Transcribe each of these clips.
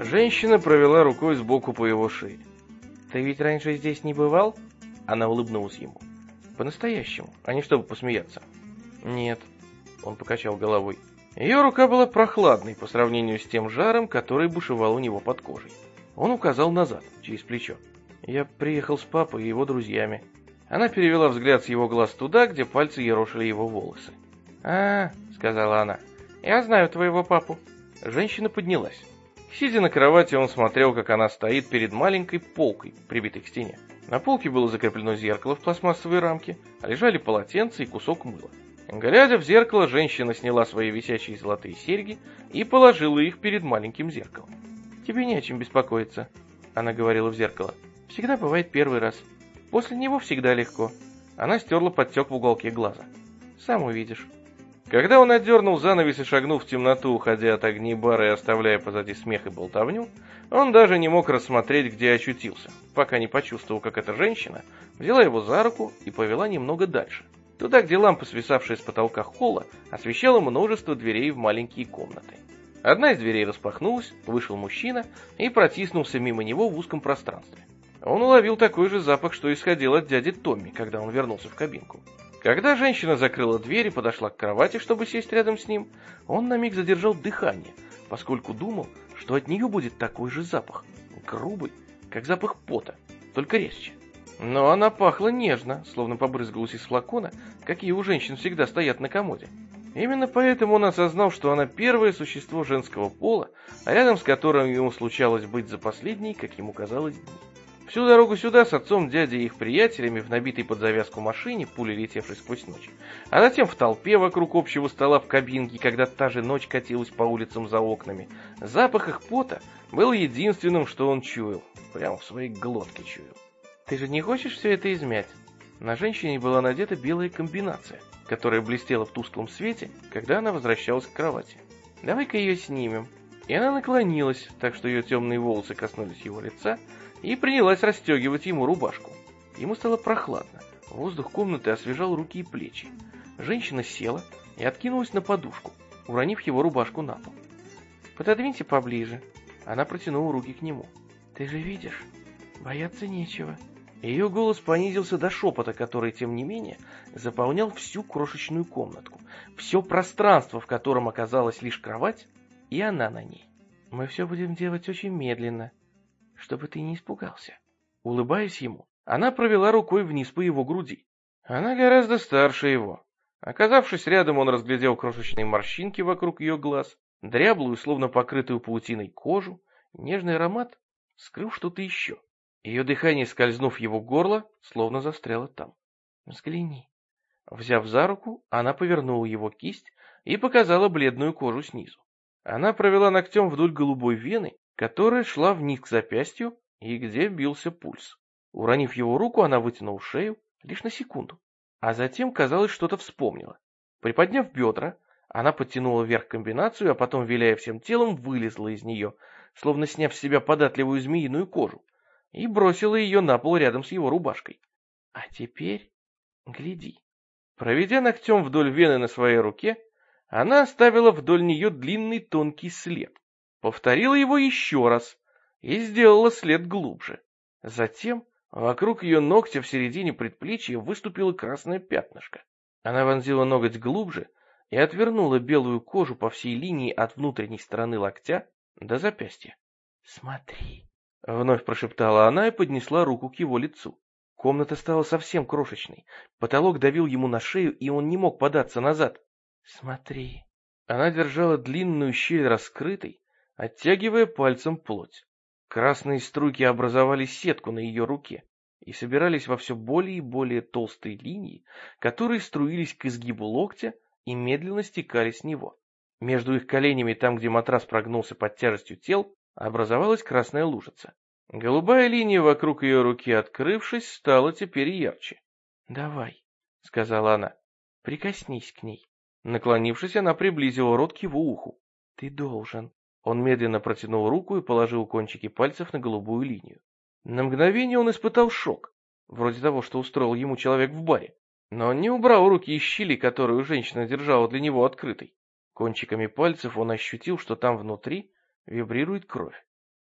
Женщина провела рукой сбоку по его шее. «Ты ведь раньше здесь не бывал?» Она улыбнулась ему. По-настоящему, а не чтобы посмеяться. «Нет», — он покачал головой. Ее рука была прохладной по сравнению с тем жаром, который бушевал у него под кожей. Он указал назад, через плечо. «Я приехал с папой и его друзьями». Она перевела взгляд с его глаз туда, где пальцы ерошили его волосы. «А, — сказала она, — я знаю твоего папу». Женщина поднялась. Сидя на кровати, он смотрел, как она стоит перед маленькой полкой, прибитой к стене. На полке было закреплено зеркало в пластмассовой рамке, а лежали полотенце и кусок мыла. Глядя в зеркало, женщина сняла свои висячие золотые серьги и положила их перед маленьким зеркалом. «Тебе не о чем беспокоиться», — она говорила в зеркало. «Всегда бывает первый раз. После него всегда легко». Она стерла подтек в уголке глаза. «Сам увидишь». Когда он отдернул занавес и шагнул в темноту, уходя от огней бара и оставляя позади смех и болтовню, он даже не мог рассмотреть, где очутился, пока не почувствовал, как эта женщина взяла его за руку и повела немного дальше, туда, где лампа, свисавшая с потолка холла, освещала множество дверей в маленькие комнаты. Одна из дверей распахнулась, вышел мужчина и протиснулся мимо него в узком пространстве. Он уловил такой же запах, что исходил от дяди Томми, когда он вернулся в кабинку. Когда женщина закрыла дверь и подошла к кровати, чтобы сесть рядом с ним, он на миг задержал дыхание, поскольку думал, что от нее будет такой же запах, грубый, как запах пота, только резче. Но она пахла нежно, словно побрызгалась из флакона, какие у женщин всегда стоят на комоде. Именно поэтому он осознал, что она первое существо женского пола, а рядом с которым ему случалось быть за последние, как ему казалось, дни. Всю дорогу сюда с отцом, дядей и их приятелями в набитой под завязку машине, пулей летевшей сквозь ночь, а затем в толпе вокруг общего стола в кабинке, когда та же ночь катилась по улицам за окнами, запах их пота был единственным, что он чуял, прямо в своей глотке чуял. «Ты же не хочешь все это измять?» На женщине была надета белая комбинация, которая блестела в тусклом свете, когда она возвращалась к кровати. «Давай-ка ее снимем». И она наклонилась, так что ее темные волосы коснулись его лица, и принялась расстегивать ему рубашку. Ему стало прохладно, воздух комнаты освежал руки и плечи. Женщина села и откинулась на подушку, уронив его рубашку на пол. «Пододвиньте поближе». Она протянула руки к нему. «Ты же видишь, бояться нечего». Ее голос понизился до шепота, который, тем не менее, заполнял всю крошечную комнатку, все пространство, в котором оказалась лишь кровать, и она на ней. «Мы все будем делать очень медленно, чтобы ты не испугался». Улыбаясь ему, она провела рукой вниз по его груди. Она гораздо старше его. Оказавшись рядом, он разглядел крошечные морщинки вокруг ее глаз, дряблую, словно покрытую паутиной кожу, нежный аромат скрыл что-то еще. Ее дыхание, скользнув в его горло, словно застряло там. «Взгляни». Взяв за руку, она повернула его кисть и показала бледную кожу снизу. Она провела ногтем вдоль голубой вены, которая шла вниз к запястью и где бился пульс. Уронив его руку, она вытянула шею лишь на секунду, а затем, казалось, что-то вспомнила. Приподняв бедра, она подтянула вверх комбинацию, а потом, виляя всем телом, вылезла из нее, словно сняв с себя податливую змеиную кожу, и бросила ее на пол рядом с его рубашкой. «А теперь гляди». Проведя ногтем вдоль вены на своей руке, она оставила вдоль нее длинный тонкий след. Повторила его еще раз и сделала след глубже. Затем вокруг ее ногтя в середине предплечья выступило красное пятнышко. Она вонзила ноготь глубже и отвернула белую кожу по всей линии от внутренней стороны локтя до запястья. «Смотри», — вновь прошептала она и поднесла руку к его лицу. Комната стала совсем крошечной, потолок давил ему на шею, и он не мог податься назад. «Смотри». Она держала длинную щель раскрытой, оттягивая пальцем плоть. Красные струйки образовали сетку на ее руке и собирались во все более и более толстые линии, которые струились к изгибу локтя и медленно стекали с него. Между их коленями, там, где матрас прогнулся под тяжестью тел, образовалась красная лужица. Голубая линия вокруг ее руки, открывшись, стала теперь ярче. «Давай», — сказала она, — «прикоснись к ней». Наклонившись, она приблизила рот к его уху. «Ты должен». Он медленно протянул руку и положил кончики пальцев на голубую линию. На мгновение он испытал шок, вроде того, что устроил ему человек в баре. Но он не убрал руки из щели, которую женщина держала для него открытой. Кончиками пальцев он ощутил, что там внутри вибрирует кровь.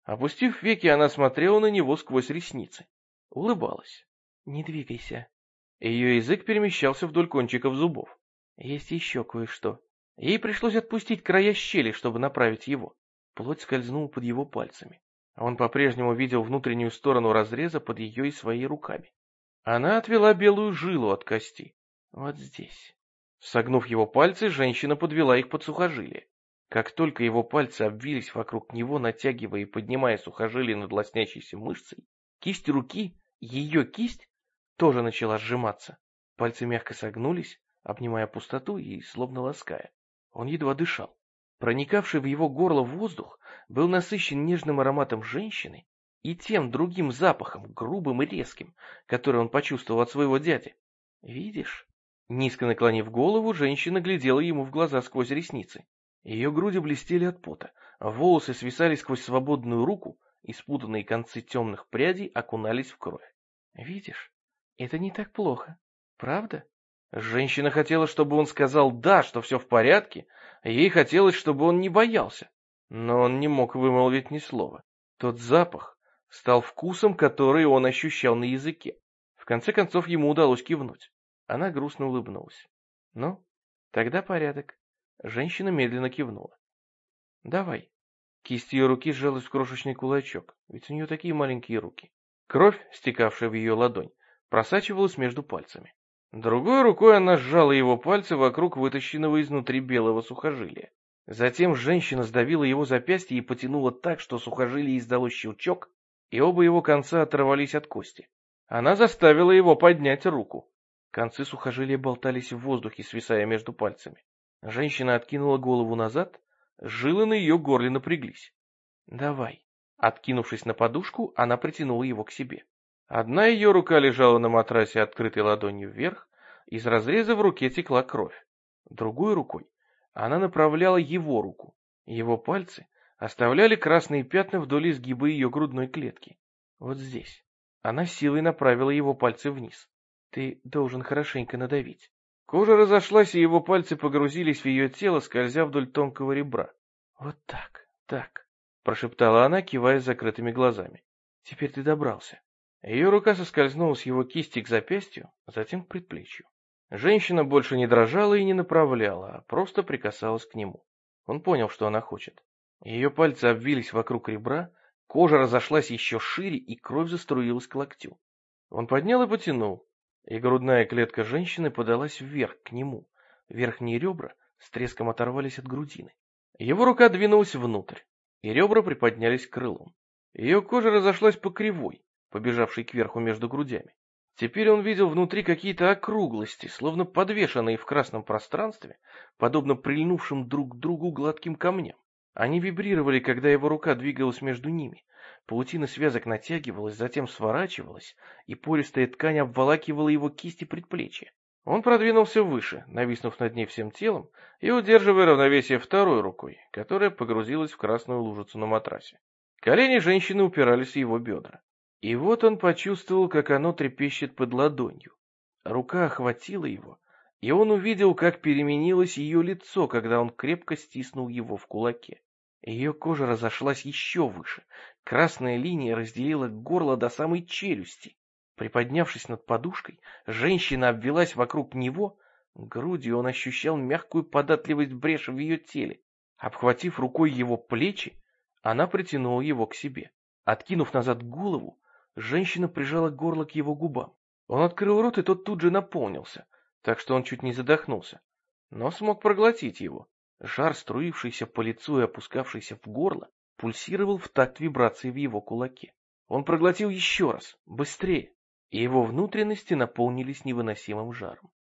Опустив веки, она смотрела на него сквозь ресницы. Улыбалась. «Не двигайся». Ее язык перемещался вдоль кончиков зубов. «Есть еще кое-что». Ей пришлось отпустить края щели, чтобы направить его. Плоть скользнула под его пальцами. Он по-прежнему видел внутреннюю сторону разреза под ее и своей руками. Она отвела белую жилу от кости. Вот здесь. Согнув его пальцы, женщина подвела их под сухожилие. Как только его пальцы обвились вокруг него, натягивая и поднимая сухожилие над лоснящейся мышцей, кисть руки, ее кисть, тоже начала сжиматься. Пальцы мягко согнулись, обнимая пустоту и словно лаская. Он едва дышал. Проникавший в его горло воздух был насыщен нежным ароматом женщины и тем другим запахом, грубым и резким, который он почувствовал от своего дяди. «Видишь?» Низко наклонив голову, женщина глядела ему в глаза сквозь ресницы. Ее груди блестели от пота, а волосы свисали сквозь свободную руку, и спутанные концы темных прядей окунались в кровь. «Видишь? Это не так плохо. Правда?» Женщина хотела, чтобы он сказал «да», что все в порядке, а ей хотелось, чтобы он не боялся. Но он не мог вымолвить ни слова. Тот запах стал вкусом, который он ощущал на языке. В конце концов ему удалось кивнуть. Она грустно улыбнулась. «Ну, тогда порядок». Женщина медленно кивнула. «Давай». Кисть ее руки сжалась в крошечный кулачок, ведь у нее такие маленькие руки. Кровь, стекавшая в ее ладонь, просачивалась между пальцами. Другой рукой она сжала его пальцы вокруг вытащенного изнутри белого сухожилия. Затем женщина сдавила его запястье и потянула так, что сухожилие издало щелчок, и оба его конца оторвались от кости. Она заставила его поднять руку. Концы сухожилия болтались в воздухе, свисая между пальцами. Женщина откинула голову назад, жилы на ее горле напряглись. «Давай». Откинувшись на подушку, она притянула его к себе. Одна ее рука лежала на матрасе, открытой ладонью вверх, из разреза в руке текла кровь. Другой рукой она направляла его руку. Его пальцы оставляли красные пятна вдоль изгиба ее грудной клетки. Вот здесь. Она силой направила его пальцы вниз. Ты должен хорошенько надавить. Кожа разошлась, и его пальцы погрузились в ее тело, скользя вдоль тонкого ребра. Вот так, так, прошептала она, кивая с закрытыми глазами. Теперь ты добрался. Ее рука соскользнула с его кисти к запястью, затем к предплечью. Женщина больше не дрожала и не направляла, а просто прикасалась к нему. Он понял, что она хочет. Ее пальцы обвились вокруг ребра, кожа разошлась еще шире, и кровь заструилась к локтю. Он поднял и потянул, и грудная клетка женщины подалась вверх, к нему. Верхние ребра с треском оторвались от грудины. Его рука двинулась внутрь, и ребра приподнялись крылом. Ее кожа разошлась по кривой, побежавшей кверху между грудями. Теперь он видел внутри какие-то округлости, словно подвешенные в красном пространстве, подобно прильнувшим друг к другу гладким камням. Они вибрировали, когда его рука двигалась между ними. Паутина связок натягивалась, затем сворачивалась, и пористая ткань обволакивала его кисти предплечья. Он продвинулся выше, нависнув над ней всем телом и удерживая равновесие второй рукой, которая погрузилась в красную лужицу на матрасе. Колени женщины упирались в его бедра. И вот он почувствовал, как оно трепещет под ладонью. Рука охватила его, и он увидел, как переменилось ее лицо, когда он крепко стиснул его в кулаке. Ее кожа разошлась еще выше, красная линия разделила горло до самой челюсти. Приподнявшись над подушкой, женщина обвилась вокруг него, грудью он ощущал мягкую податливость бреши в ее теле. Обхватив рукой его плечи, она притянула его к себе. Откинув назад голову, женщина прижала горло к его губам. Он открыл рот, и тот тут же наполнился, так что он чуть не задохнулся, но смог проглотить его. Жар, струившийся по лицу и опускавшийся в горло, пульсировал в такт вибрации в его кулаке. Он проглотил еще раз, быстрее, и его внутренности наполнились невыносимым жаром.